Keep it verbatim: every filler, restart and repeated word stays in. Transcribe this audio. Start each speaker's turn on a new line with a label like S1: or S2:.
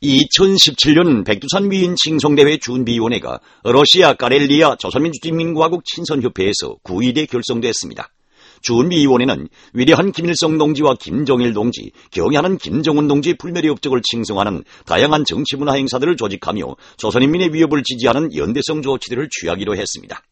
S1: 이천십칠 년 백두산 위인 칭송대회 준비위원회가 러시아 까렐리아 조선민주주의인민공화국 친선협회에서 구 일에 결성됐습니다. 준비위원회는 위대한 김일성 동지와 김정일 동지, 경애하는 김정은 동지의 불멸의 업적을 칭송하는 다양한 정치문화 행사들을 조직하며 조선인민의 위협을 지지하는 연대성 조치들을 취하기로 했습니다.